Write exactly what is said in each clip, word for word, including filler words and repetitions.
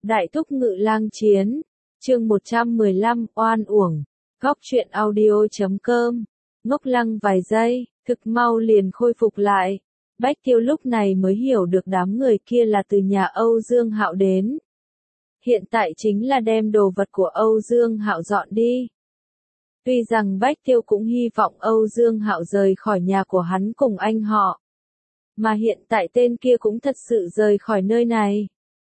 Đại thúc ngự lang chiến, chương một trăm mười lăm, oan uổng, góc truyện audio chấm com, ngốc lăng vài giây, thực mau liền khôi phục lại. Bách Tiêu lúc này mới hiểu được đám người kia là từ nhà Âu Dương Hạo đến. Hiện tại chính là đem đồ vật của Âu Dương Hạo dọn đi. Tuy rằng Bách Tiêu cũng hy vọng Âu Dương Hạo rời khỏi nhà của hắn cùng anh họ. Mà hiện tại tên kia cũng thật sự rời khỏi nơi này.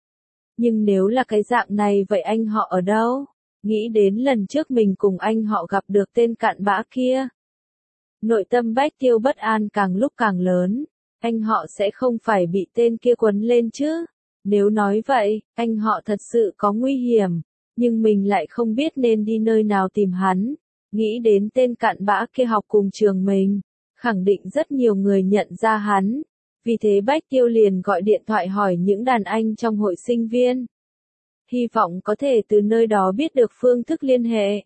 Nhưng nếu là cái dạng này vậy anh họ ở đâu? Nghĩ đến lần trước mình cùng anh họ gặp được tên cặn bã kia. Nội tâm Bách Tiêu bất an càng lúc càng lớn. Anh họ sẽ không phải bị tên kia quấn lên chứ? Nếu nói vậy, anh họ thật sự có nguy hiểm. Nhưng mình lại không biết nên đi nơi nào tìm hắn. Nghĩ đến tên cặn bã kia học cùng trường mình. Khẳng định rất nhiều người nhận ra hắn. Vì thế Bách Tiêu liền gọi điện thoại hỏi những đàn anh trong hội sinh viên. Hy vọng có thể từ nơi đó biết được phương thức liên hệ.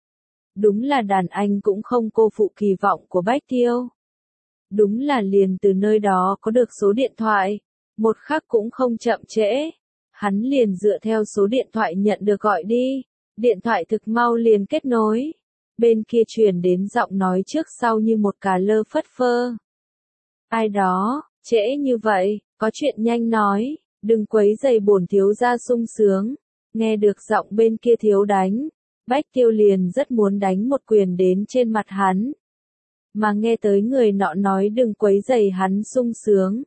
Đúng là đàn anh cũng không cô phụ kỳ vọng của Bách Tiêu. Đúng là liền từ nơi đó có được số điện thoại. Một khắc cũng không chậm trễ. Hắn liền dựa theo số điện thoại nhận được gọi đi. Điện thoại thực mau liền kết nối. Bên kia truyền đến giọng nói trước sau như một cà lơ phất phơ. Ai đó? Trễ như vậy, có chuyện nhanh nói, đừng quấy rầy bổn thiếu gia sung sướng. Nghe được giọng bên kia thiếu đánh, Bách Tiêu liền rất muốn đánh một quyền đến trên mặt hắn. Mà nghe tới người nọ nói đừng quấy rầy hắn sung sướng.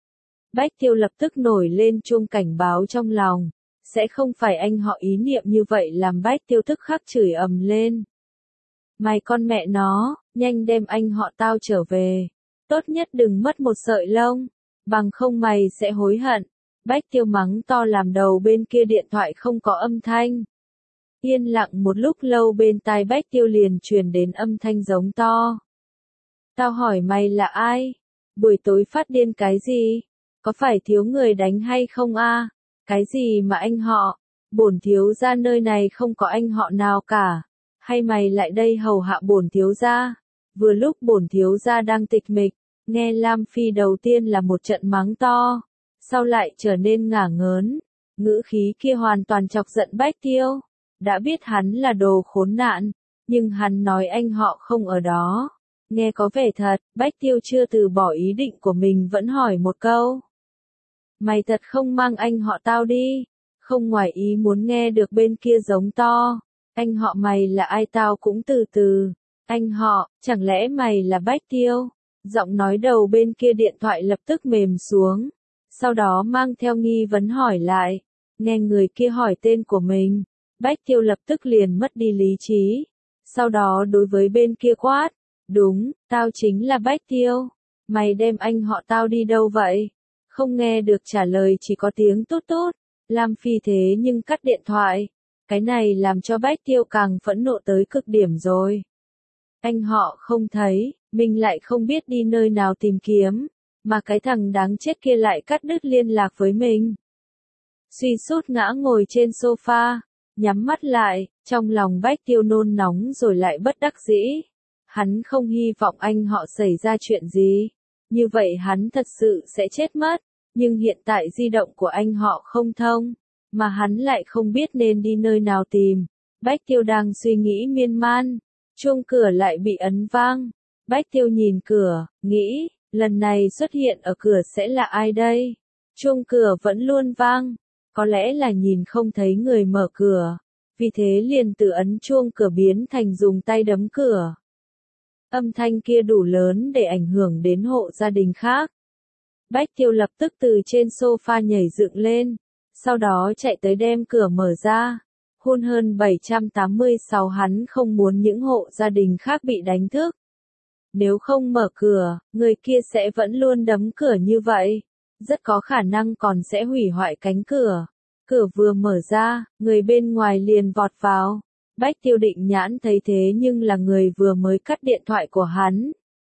Bách Tiêu lập tức nổi lên chuông cảnh báo trong lòng, sẽ không phải anh họ ý niệm như vậy làm Bách Tiêu tức khắc chửi ầm lên. Mày con mẹ nó, nhanh đem anh họ tao trở về. Tốt nhất đừng mất một sợi lông, bằng không mày sẽ hối hận. Bách Tiêu mắng to làm đầu bên kia điện thoại không có âm thanh. Yên lặng một lúc lâu bên tai Bách Tiêu liền truyền đến âm thanh giống to. Tao hỏi mày là ai? Buổi tối phát điên cái gì? Có phải thiếu người đánh hay không a? Cái gì mà anh họ? Bổn thiếu gia nơi này không có anh họ nào cả. Hay mày lại đây hầu hạ bổn thiếu gia? Vừa lúc bổn thiếu gia đang tịch mịch. Nghe Lam Phi đầu tiên là một trận mắng to, sau lại trở nên ngả ngớn, ngữ khí kia hoàn toàn chọc giận Bách Tiêu. Đã biết hắn là đồ khốn nạn, nhưng hắn nói anh họ không ở đó. Nghe có vẻ thật, Bách Tiêu chưa từ bỏ ý định của mình vẫn hỏi một câu. Mày thật không mang anh họ tao đi, không ngoài ý muốn nghe được bên kia giống to. Anh họ mày là ai tao cũng từ từ, anh họ, chẳng lẽ mày là Bách Tiêu? Giọng nói đầu bên kia điện thoại lập tức mềm xuống, sau đó mang theo nghi vấn hỏi lại. Nghe người kia hỏi tên của mình, Bách Tiêu lập tức liền mất đi lý trí. Sau đó đối với bên kia quát, đúng, tao chính là Bách Tiêu. Mày đem anh họ tao đi đâu vậy? Không nghe được trả lời chỉ có tiếng tốt tốt. Lam Phi thế nhưng cắt điện thoại. Cái này làm cho Bách Tiêu càng phẫn nộ tới cực điểm rồi. Anh họ không thấy, mình lại không biết đi nơi nào tìm kiếm, mà cái thằng đáng chết kia lại cắt đứt liên lạc với mình. Suy sút ngã ngồi trên sofa, nhắm mắt lại, trong lòng Bách Tiêu nôn nóng rồi lại bất đắc dĩ. Hắn không hy vọng anh họ xảy ra chuyện gì, như vậy hắn thật sự sẽ chết mất, nhưng hiện tại di động của anh họ không thông, mà hắn lại không biết nên đi nơi nào tìm. Bách Tiêu đang suy nghĩ miên man. Chuông cửa lại bị ấn vang. Bách Tiêu nhìn cửa, nghĩ, lần này xuất hiện ở cửa sẽ là ai đây? Chuông cửa vẫn luôn vang, có lẽ là nhìn không thấy người mở cửa, vì thế liền từ ấn chuông cửa biến thành dùng tay đấm cửa. Âm thanh kia đủ lớn để ảnh hưởng đến hộ gia đình khác. Bách Tiêu lập tức từ trên sofa nhảy dựng lên, sau đó chạy tới đem cửa mở ra. Hôn hơn bảy trăm tám mươi sáu hắn không muốn những hộ gia đình khác bị đánh thức. Nếu không mở cửa, người kia sẽ vẫn luôn đấm cửa như vậy. Rất có khả năng còn sẽ hủy hoại cánh cửa. Cửa vừa mở ra, người bên ngoài liền vọt vào. Bách Tiêu định nhãn thấy thế nhưng là người vừa mới cắt điện thoại của hắn.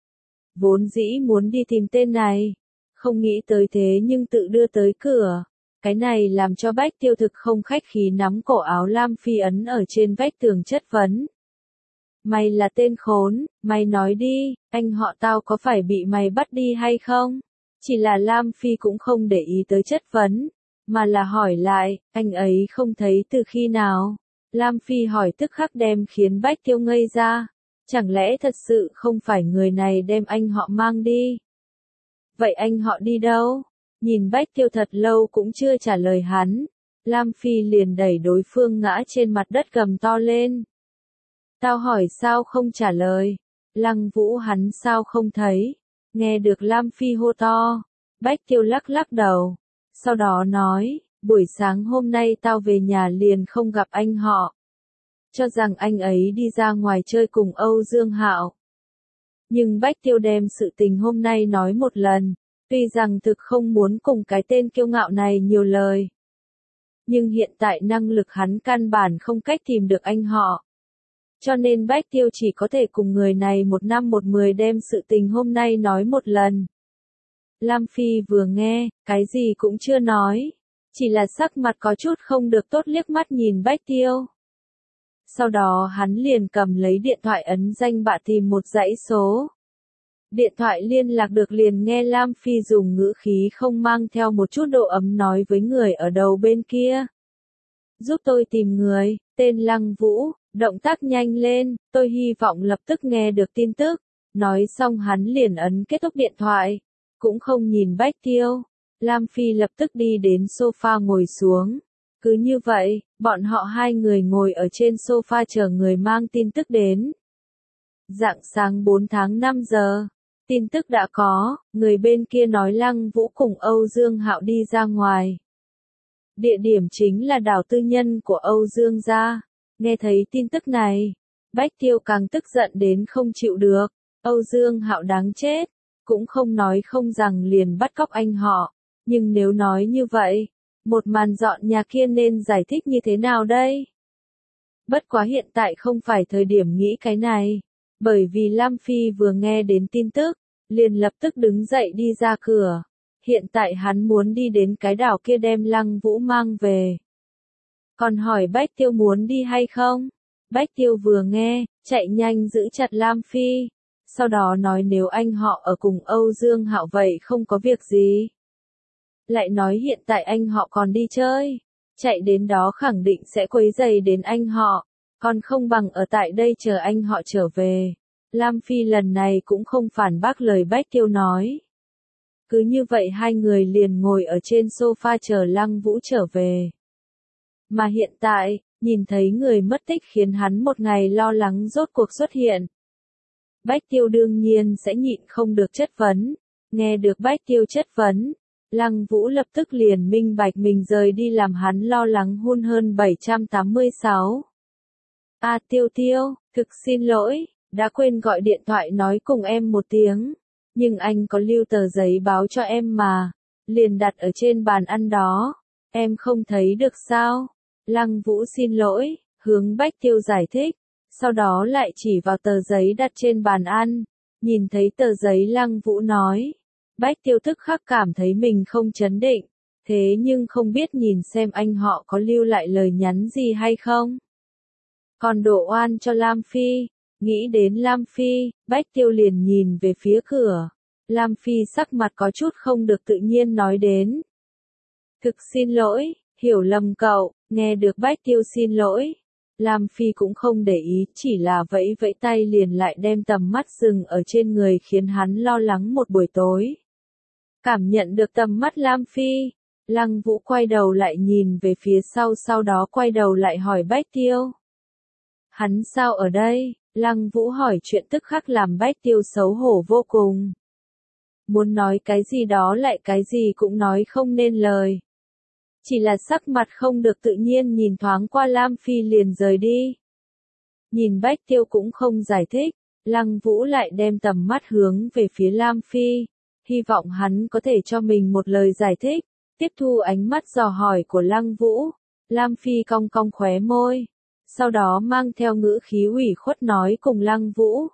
Vốn dĩ muốn đi tìm tên này. Không nghĩ tới thế nhưng tự đưa tới cửa. Cái này làm cho Bách Tiêu thực không khách khí nắm cổ áo Lam Phi ấn ở trên vách tường chất vấn. Mày là tên khốn, mày nói đi, anh họ tao có phải bị mày bắt đi hay không? Chỉ là Lam Phi cũng không để ý tới chất vấn. mà là hỏi lại, anh ấy không thấy từ khi nào? Lam Phi hỏi tức khắc đem khiến Bách Tiêu ngây ra. Chẳng lẽ thật sự không phải người này đem anh họ mang đi? Vậy anh họ đi đâu? Nhìn Bách Tiêu thật lâu cũng chưa trả lời hắn. Lam Phi liền đẩy đối phương ngã trên mặt đất gầm to lên. Tao hỏi sao không trả lời? Lăng Vũ hắn sao không thấy? Nghe được Lam Phi hô to. Bách Tiêu lắc lắc đầu. Sau đó nói, buổi sáng hôm nay tao về nhà liền không gặp anh họ. Cho rằng anh ấy đi ra ngoài chơi cùng Âu Dương Hạo. Nhưng Bách Tiêu đem sự tình hôm nay nói một lần, tuy rằng thực không muốn cùng cái tên kiêu ngạo này nhiều lời. Nhưng hiện tại năng lực hắn căn bản không cách tìm được anh họ. Cho nên Bách Tiêu chỉ có thể cùng người này một năm một mười đem sự tình hôm nay nói một lần. Lam Phi vừa nghe, cái gì cũng chưa nói. Chỉ là sắc mặt có chút không được tốt liếc mắt nhìn Bách Tiêu. Sau đó hắn liền cầm lấy điện thoại ấn danh bạ tìm một dãy số. Điện thoại liên lạc được liền nghe Lam Phi dùng ngữ khí không mang theo một chút độ ấm nói với người ở đầu bên kia. Giúp tôi tìm người, tên Lăng Vũ, động tác nhanh lên, tôi hy vọng lập tức nghe được tin tức. Nói xong hắn liền ấn kết thúc điện thoại, cũng không nhìn Bách Tiêu. Lam Phi lập tức đi đến sofa ngồi xuống. Cứ như vậy, bọn họ hai người ngồi ở trên sofa chờ người mang tin tức đến. Rạng sáng bốn tháng năm giờ, tin tức đã có, người bên kia nói Lăng Vũ cùng Âu Dương Hạo đi ra ngoài. Địa điểm chính là đảo tư nhân của Âu Dương gia. Nghe thấy tin tức này, Bách Tiêu càng tức giận đến không chịu được. Âu Dương Hạo đáng chết, cũng không nói không rằng liền bắt cóc anh họ. Nhưng nếu nói như vậy, một màn dọn nhà kia nên giải thích như thế nào đây? Bất quá hiện tại không phải thời điểm nghĩ cái này, bởi vì Lam Phi vừa nghe đến tin tức, liền lập tức đứng dậy đi ra cửa. Hiện tại hắn muốn đi đến cái đảo kia đem Lăng Vũ mang về. Còn hỏi Bách Tiêu muốn đi hay không? Bách Tiêu vừa nghe, chạy nhanh giữ chặt Lam Phi. Sau đó nói nếu anh họ ở cùng Âu Dương Hạo vậy không có việc gì. Lại nói hiện tại anh họ còn đi chơi. Chạy đến đó khẳng định sẽ quấy rầy đến anh họ. Còn không bằng ở tại đây chờ anh họ trở về. Lam Phi lần này cũng không phản bác lời Bách Tiêu nói. Cứ như vậy hai người liền ngồi ở trên sofa chờ Lăng Vũ trở về. Mà hiện tại, nhìn thấy người mất tích khiến hắn một ngày lo lắng rốt cuộc xuất hiện. Bách Tiêu đương nhiên sẽ nhịn không được chất vấn. Nghe được Bách Tiêu chất vấn, Lăng Vũ lập tức liền minh bạch mình rời đi làm hắn lo lắng hun hơn bảy trăm tám mươi sáu. À Tiêu Tiêu, thực xin lỗi, đã quên gọi điện thoại nói cùng em một tiếng. Nhưng anh có lưu tờ giấy báo cho em mà. Liền đặt ở trên bàn ăn đó. Em không thấy được sao? Lăng Vũ xin lỗi, hướng Bách Tiêu giải thích. Sau đó lại chỉ vào tờ giấy đặt trên bàn ăn. Nhìn thấy tờ giấy Lăng Vũ nói. Bách Tiêu tức khắc cảm thấy mình không chấn định. Thế nhưng không biết nhìn xem anh họ có lưu lại lời nhắn gì hay không. Còn đổ oan cho Lam Phi. Nghĩ đến Lam Phi, Bách Tiêu liền nhìn về phía cửa. Lam Phi sắc mặt có chút không được tự nhiên nói đến. Thực xin lỗi, hiểu lầm cậu, nghe được Bách Tiêu xin lỗi. Lam Phi cũng không để ý, chỉ là vẫy vẫy tay liền lại đem tầm mắt dừng ở trên người khiến hắn lo lắng một buổi tối. Cảm nhận được tầm mắt Lam Phi, Lăng Vũ quay đầu lại nhìn về phía sau sau đó quay đầu lại hỏi Bách Tiêu. Hắn sao ở đây? Lăng Vũ hỏi chuyện tức khắc làm Bách Tiêu xấu hổ vô cùng. Muốn nói cái gì đó lại cái gì cũng nói không nên lời. Chỉ là sắc mặt không được tự nhiên nhìn thoáng qua Lam Phi liền rời đi. Nhìn Bách Tiêu cũng không giải thích, Lăng Vũ lại đem tầm mắt hướng về phía Lam Phi. Hy vọng hắn có thể cho mình một lời giải thích. Tiếp thu ánh mắt dò hỏi của Lăng Vũ. Lam Phi cong cong khóe môi. Sau đó mang theo ngữ khí ủy khuất nói cùng Lăng Vũ.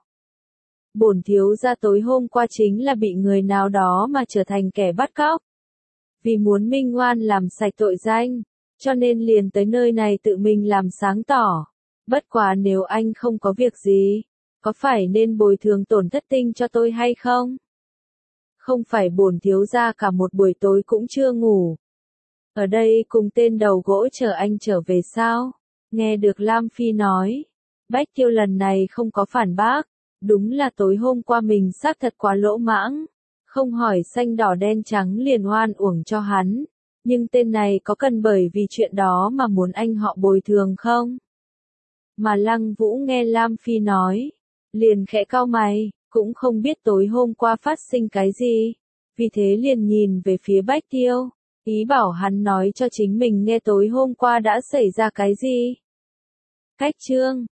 Bổn thiếu gia tối hôm qua chính là bị người nào đó mà trở thành kẻ bắt cóc. Vì muốn minh oan làm sạch tội danh, cho nên liền tới nơi này tự mình làm sáng tỏ. Bất quá nếu anh không có việc gì, có phải nên bồi thường tổn thất tinh cho tôi hay không? Không phải bổn thiếu gia cả một buổi tối cũng chưa ngủ. Ở đây cùng tên đầu gỗ chờ anh trở về sao? Nghe được Lam Phi nói. Bách Tiêu lần này không có phản bác. Đúng là tối hôm qua mình xác thật quá lỗ mãng. Không hỏi xanh đỏ đen trắng liền oan uổng cho hắn. Nhưng tên này có cần bởi vì chuyện đó mà muốn anh họ bồi thường không? Mà Lăng Vũ nghe Lam Phi nói. Liền khẽ cau mày, cũng không biết tối hôm qua phát sinh cái gì. Vì thế liền nhìn về phía Bách Tiêu. Ý bảo hắn nói cho chính mình nghe tối hôm qua đã xảy ra cái gì. Cách chương